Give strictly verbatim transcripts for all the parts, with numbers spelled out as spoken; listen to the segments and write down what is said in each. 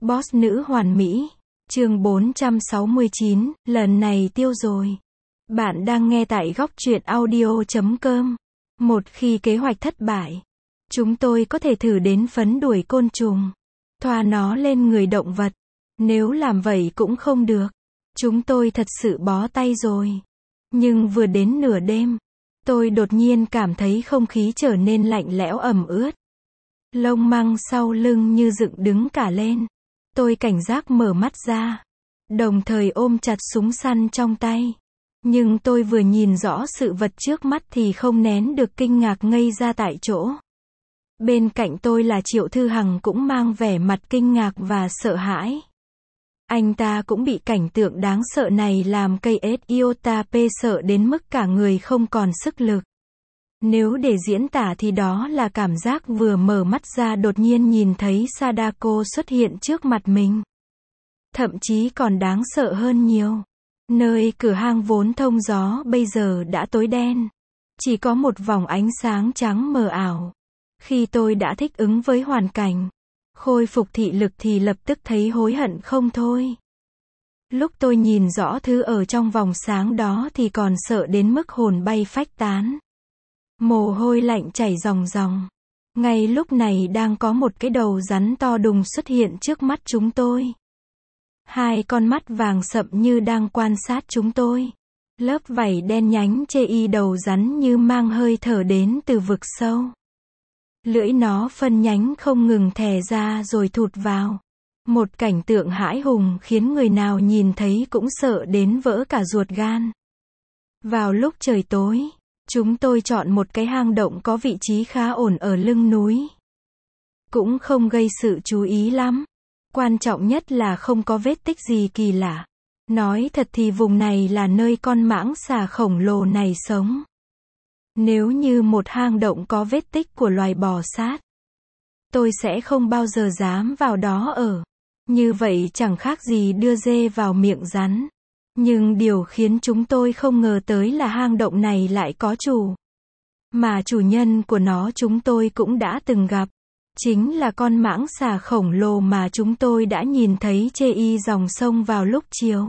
Boss nữ hoàn mỹ. Chương bốn trăm sáu mươi chín, lần này tiêu rồi. Bạn đang nghe tại góc truyện audio chấm com. Một khi kế hoạch thất bại, chúng tôi có thể thử đến phấn đuổi côn trùng, thoa nó lên người động vật. Nếu làm vậy cũng không được, chúng tôi thật sự bó tay rồi. Nhưng vừa đến nửa đêm, tôi đột nhiên cảm thấy không khí trở nên lạnh lẽo ẩm ướt. Lông măng sau lưng như dựng đứng cả lên. Tôi cảnh giác mở mắt ra, đồng thời ôm chặt súng săn trong tay. Nhưng tôi vừa nhìn rõ sự vật trước mắt thì không nén được kinh ngạc ngây ra tại chỗ. Bên cạnh tôi là Triệu Thư Hằng cũng mang vẻ mặt kinh ngạc và sợ hãi. Anh ta cũng bị cảnh tượng đáng sợ này làm cây ết iota p sợ đến mức cả người không còn sức lực. Nếu để diễn tả thì đó là cảm giác vừa mở mắt ra đột nhiên nhìn thấy Sadako xuất hiện trước mặt mình. Thậm chí còn đáng sợ hơn nhiều. Nơi cửa hang vốn thông gió bây giờ đã tối đen. Chỉ có một vòng ánh sáng trắng mờ ảo. Khi tôi đã thích ứng với hoàn cảnh, khôi phục thị lực thì lập tức thấy hối hận không thôi. Lúc tôi nhìn rõ thứ ở trong vòng sáng đó thì còn sợ đến mức hồn bay phách tán. Mồ hôi lạnh chảy ròng ròng. Ngay lúc này đang có một cái đầu rắn to đùng xuất hiện trước mắt chúng tôi. Hai con mắt vàng sậm như đang quan sát chúng tôi. Lớp vảy đen nhánh chê y đầu rắn như mang hơi thở đến từ vực sâu. Lưỡi nó phân nhánh không ngừng thè ra rồi thụt vào. Một cảnh tượng hãi hùng khiến người nào nhìn thấy cũng sợ đến vỡ cả ruột gan. Vào lúc trời tối, chúng tôi chọn một cái hang động có vị trí khá ổn ở lưng núi. Cũng không gây sự chú ý lắm. Quan trọng nhất là không có vết tích gì kỳ lạ. Nói thật thì vùng này là nơi con mãng xà khổng lồ này sống. Nếu như một hang động có vết tích của loài bò sát, tôi sẽ không bao giờ dám vào đó ở. Như vậy chẳng khác gì đưa dê vào miệng rắn. Nhưng điều khiến chúng tôi không ngờ tới là hang động này lại có chủ. Mà chủ nhân của nó chúng tôi cũng đã từng gặp. Chính là con mãng xà khổng lồ mà chúng tôi đã nhìn thấy chê y dòng sông vào lúc chiều.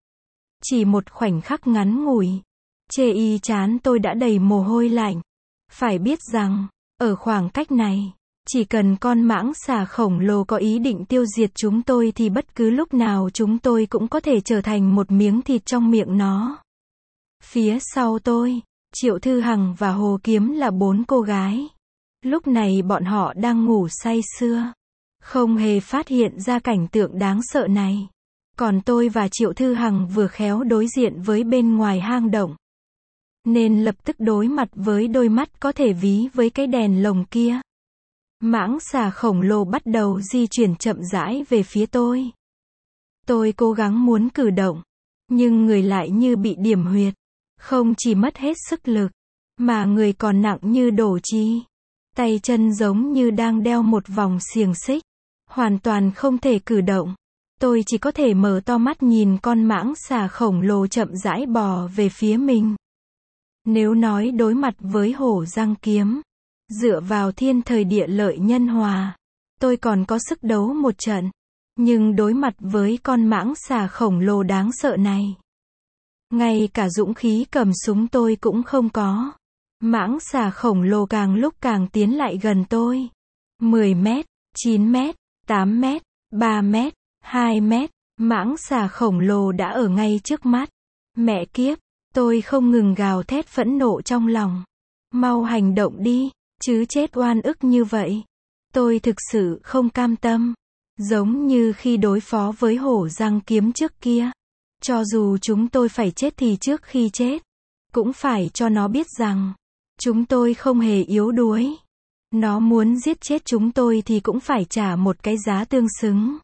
Chỉ một khoảnh khắc ngắn ngủi, chê y trán tôi đã đầy mồ hôi lạnh. Phải biết rằng, ở khoảng cách này, chỉ cần con mãng xà khổng lồ có ý định tiêu diệt chúng tôi thì bất cứ lúc nào chúng tôi cũng có thể trở thành một miếng thịt trong miệng nó. Phía sau tôi, Triệu Thư Hằng và Hồ Kiếm là bốn cô gái. Lúc này bọn họ đang ngủ say sưa, không hề phát hiện ra cảnh tượng đáng sợ này. Còn tôi và Triệu Thư Hằng vừa khéo đối diện với bên ngoài hang động, nên lập tức đối mặt với đôi mắt có thể ví với cái đèn lồng kia. Mãng xà khổng lồ bắt đầu di chuyển chậm rãi về phía tôi. Tôi cố gắng muốn cử động, nhưng người lại như bị điểm huyệt. Không chỉ mất hết sức lực, mà người còn nặng như đổ chi. Tay chân giống như đang đeo một vòng xiềng xích. Hoàn toàn không thể cử động. Tôi chỉ có thể mở to mắt nhìn con mãng xà khổng lồ chậm rãi bò về phía mình. Nếu nói đối mặt với hổ răng kiếm, dựa vào thiên thời địa lợi nhân hòa, tôi còn có sức đấu một trận. Nhưng đối mặt với con mãng xà khổng lồ đáng sợ này, ngay cả dũng khí cầm súng tôi cũng không có. Mãng xà khổng lồ càng lúc càng tiến lại gần tôi. mười mét, chín mét, tám mét, ba mét, hai mét, mãng xà khổng lồ đã ở ngay trước mắt. Mẹ kiếp, tôi không ngừng gào thét phẫn nộ trong lòng. Mau hành động đi, chứ chết oan ức như vậy. Tôi thực sự không cam tâm. Giống như khi đối phó với hổ răng kiếm trước kia. Cho dù chúng tôi phải chết thì trước khi chết, cũng phải cho nó biết rằng, chúng tôi không hề yếu đuối. Nó muốn giết chết chúng tôi thì cũng phải trả một cái giá tương xứng.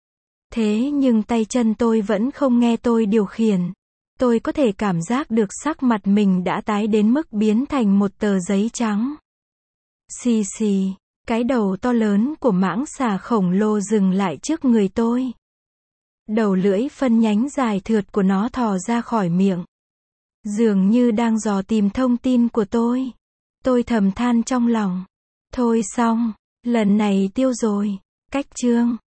Thế nhưng tay chân tôi vẫn không nghe tôi điều khiển. Tôi có thể cảm giác được sắc mặt mình đã tái đến mức biến thành một tờ giấy trắng. Xì xì, cái đầu to lớn của mãng xà khổng lồ dừng lại trước người tôi. Đầu lưỡi phân nhánh dài thượt của nó thò ra khỏi miệng. Dường như đang dò tìm thông tin của tôi. Tôi thầm than trong lòng. Thôi xong, lần này tiêu rồi. Cách chương.